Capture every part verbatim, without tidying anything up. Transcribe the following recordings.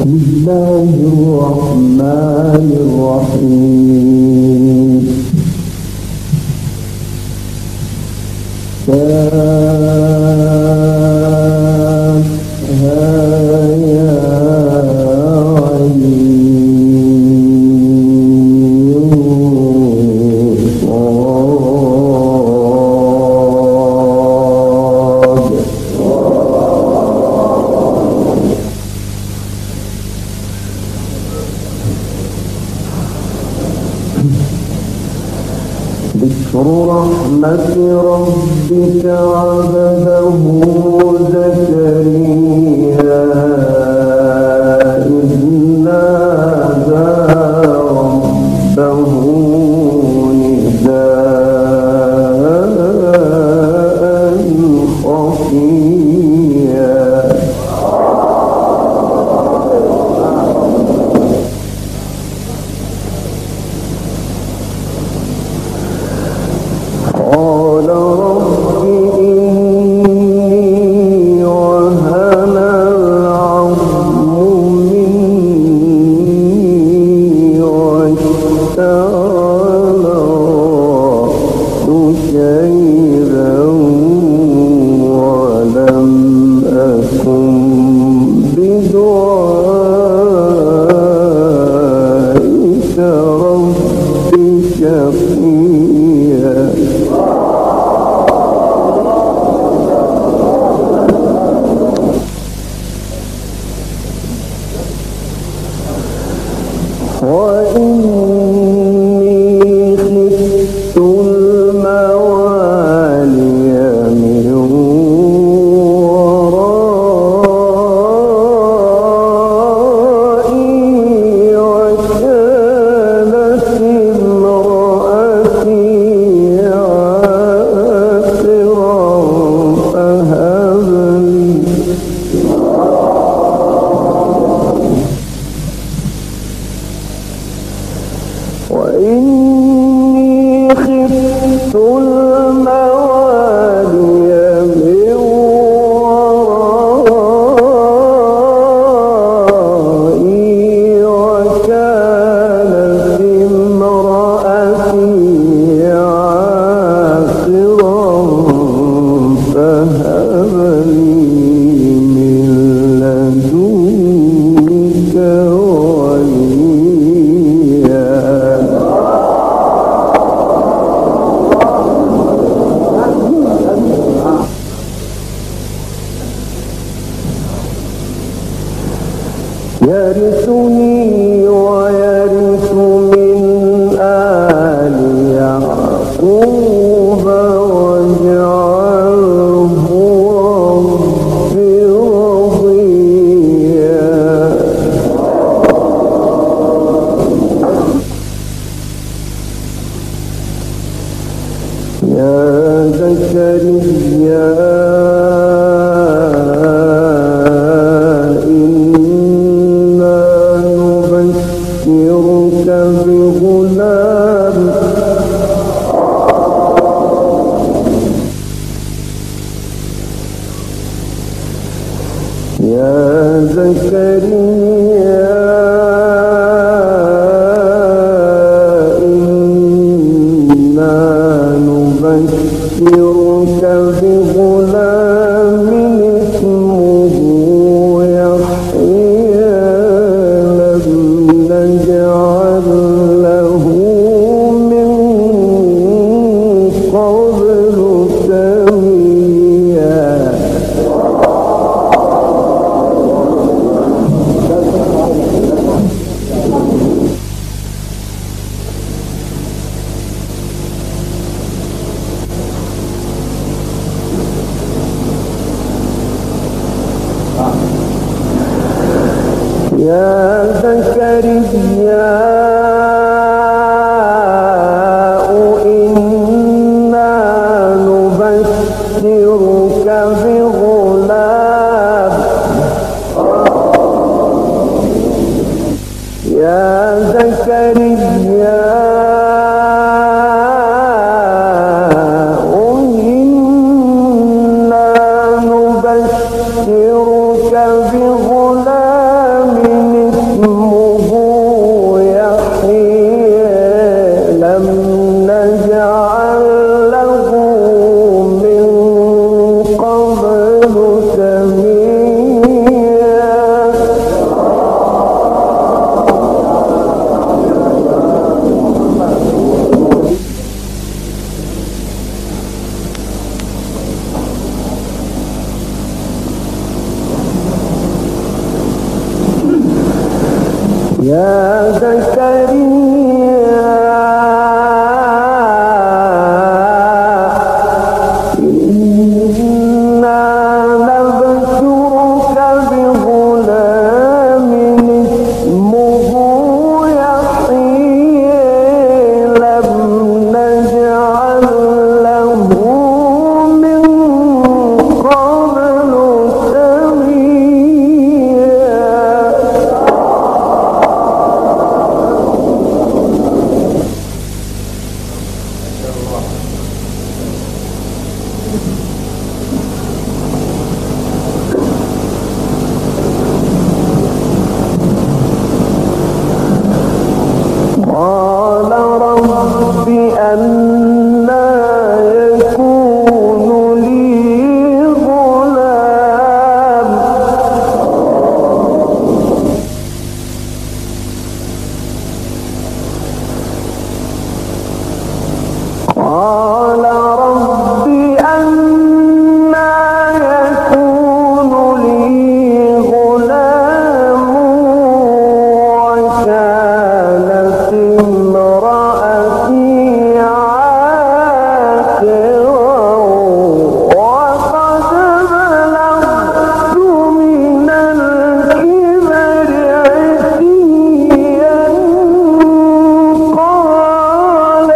الله الرحمن الرحيم. ذكر رحمة ربك عبده زكريا إذ نادى ربه نداء خفيا. قال رب إني وهن العظم مني واشتعل الرأس شيبا ولم أكن بدعائك رب شقيا. وإني خفت الموالي من ورائي وكانت امرأتي عاقرا فهب لي وإني خفت الموالي من ورائي وكانت امرأتي عاقرا فهب لي من لدنك وليا. يرثني ويرث من آل يعقوب واجعله رب رضيا. يا زكريا بغلام يا زكريا إنا نبشرك بغلام اسمه يحيى لم نجعل له من قبل سميا. يا زكريا إنا نبشرك بغلام يا زكريا إنا نبشرك بغلام يا زكريا إنا نبشرك بغلام اسمه يحيى لم نجعل له من قبل قال رب أنى يكون لي غلام قال رب أنى يكون لي غلام وكانت امرأتي عاقرا وقد بلغت من الكبر عتيا قال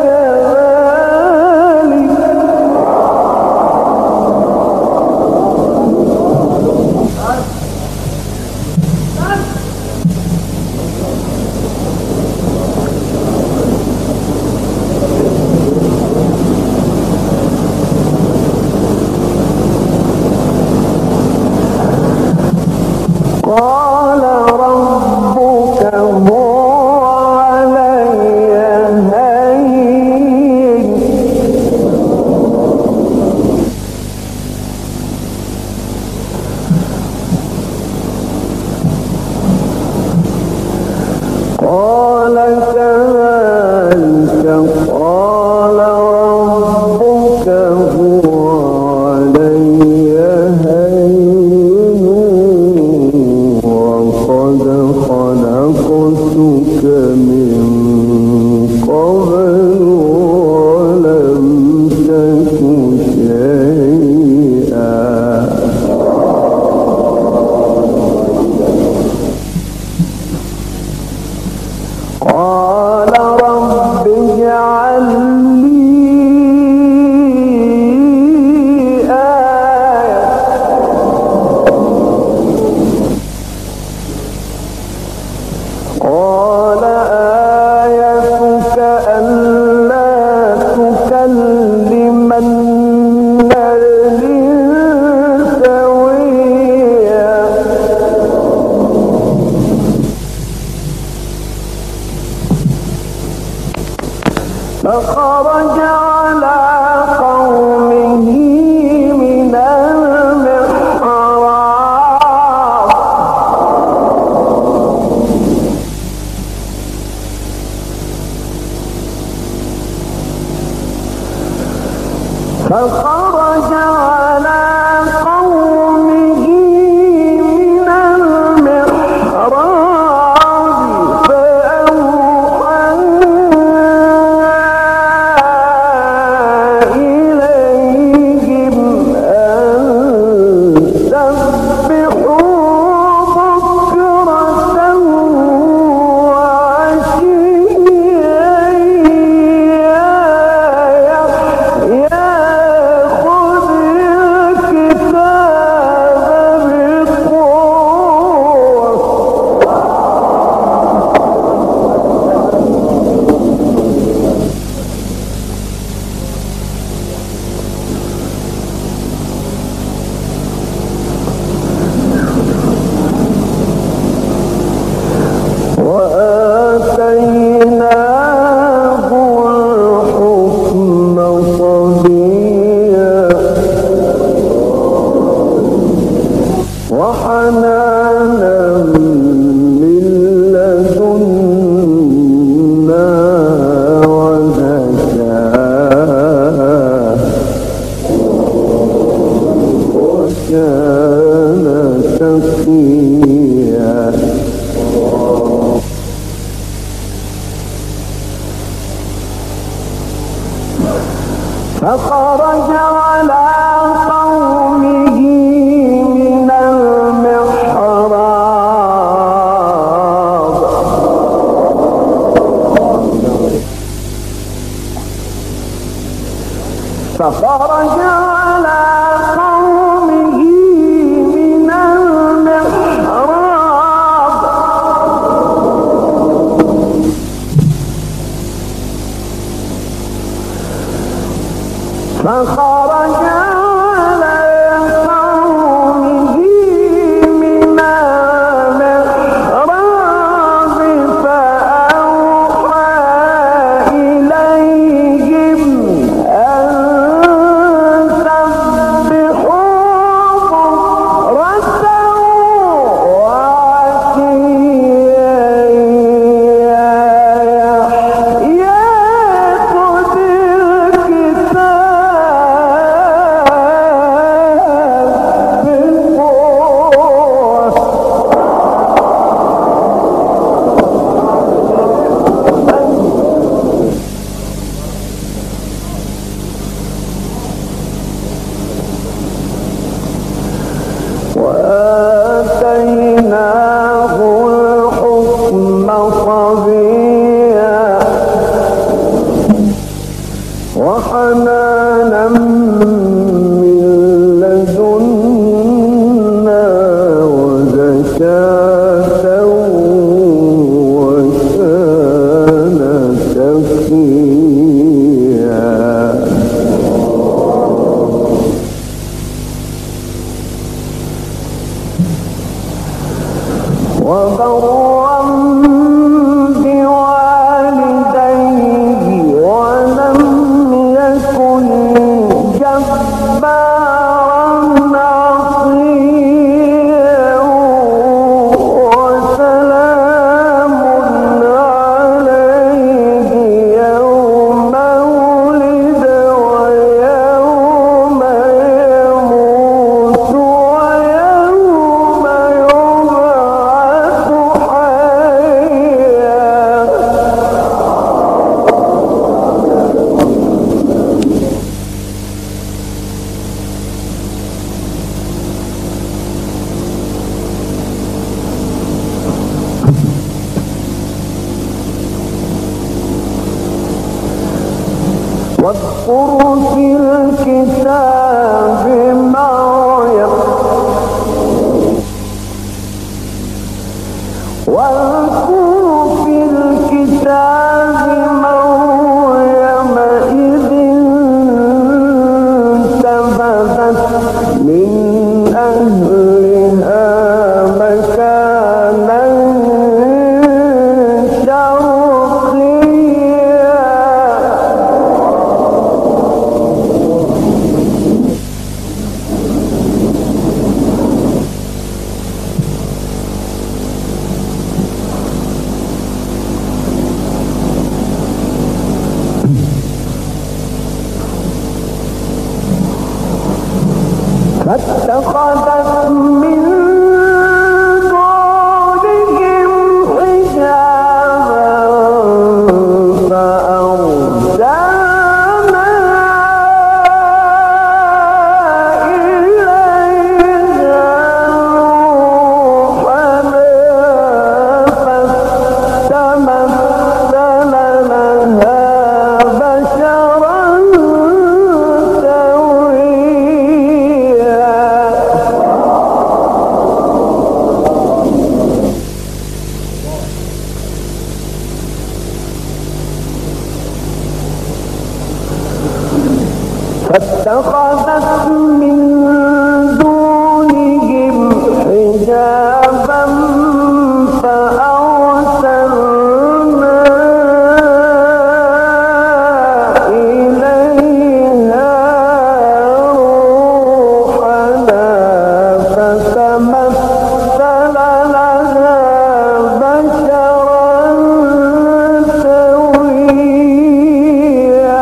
قال ربك هو علي هين قال كذلك قال ربك هو علي هين وقد خلقتك من قبل ولم تك شيئا قال رب اجعل لي آية قال آيتك ألا تكلم الناس سويا فخرج على قومه من المحراب فخرج على قومه من المحراب فأوحى إليهم أن سبحوا بكرة وعشيا يا يحيى خذ الكتاب بقوة وآتيناه الحكم صبيا وحنانا من لدنا وزكاة وكان تقيا وآتيناه الحكم صبيا وحنانا من لدنا وزكاة وكان تقيا وبرا بوالديه ولم يكن جبارا عصيا وسلام عليه يوم ولد ويوم يموت ويوم يبعث حيا واذكر في الكتاب مريم واذكر في الكتاب مريم إذ انتبذت من أهلها مكانا شرقيا فاتخذت من دونهم حجابا فأرسلنا إليها روحنا فاستمثل لها بشرا سويا فاتخذت من دونهم حجابا فأرسلنا إليها روحنا فتمثل لها بشرا سويا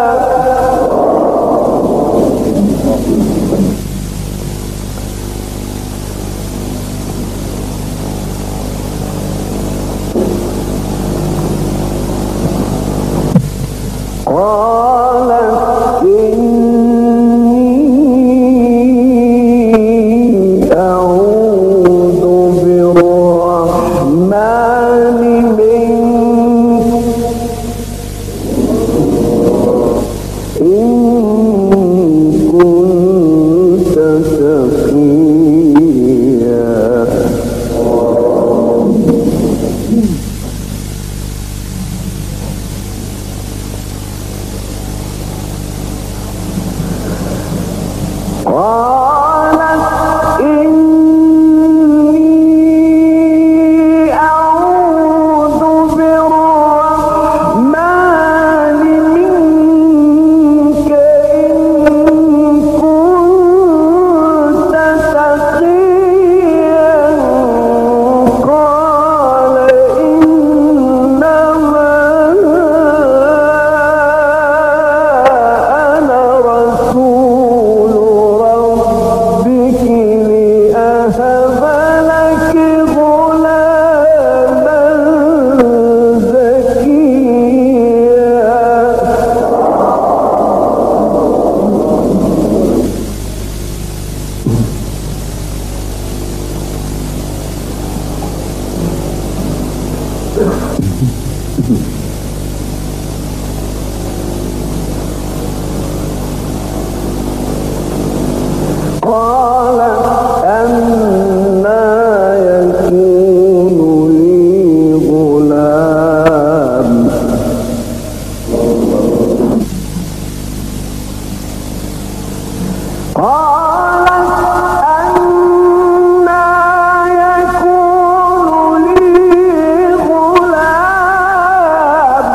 قالت إني أعوذ بالرحمن منك إن كنت تقيا قالت إني أعوذ بالرحمن منك إن كنت تقيا قال إنما أنا رسول ربك قال أنى يكون لي غلام قالت أنى يكون لي غلام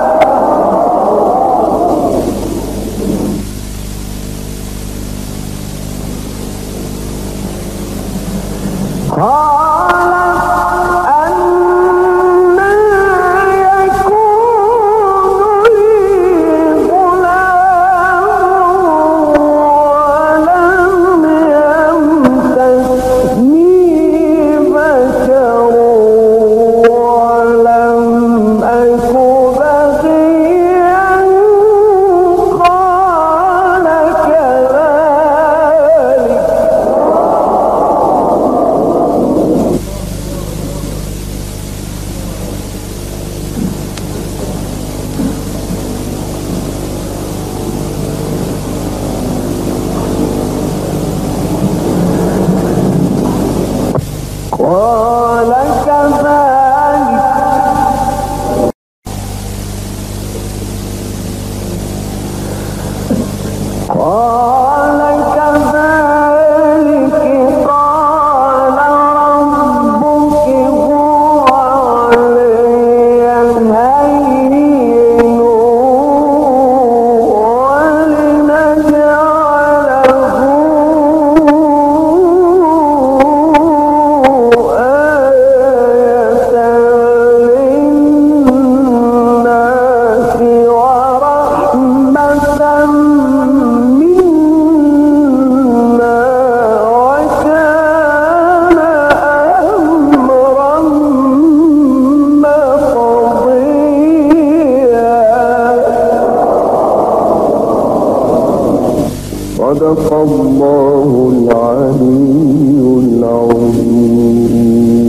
قالت أنى يكون لي غلام ولم يمسسني بشر ولم أك بغيا قال كذلك قال كذلك قال كذلك قال ربك هو علي هين ولنجعله آية للناس ورحمة منا وكان أمرا مقضيا. صدق الله العلي العظيم.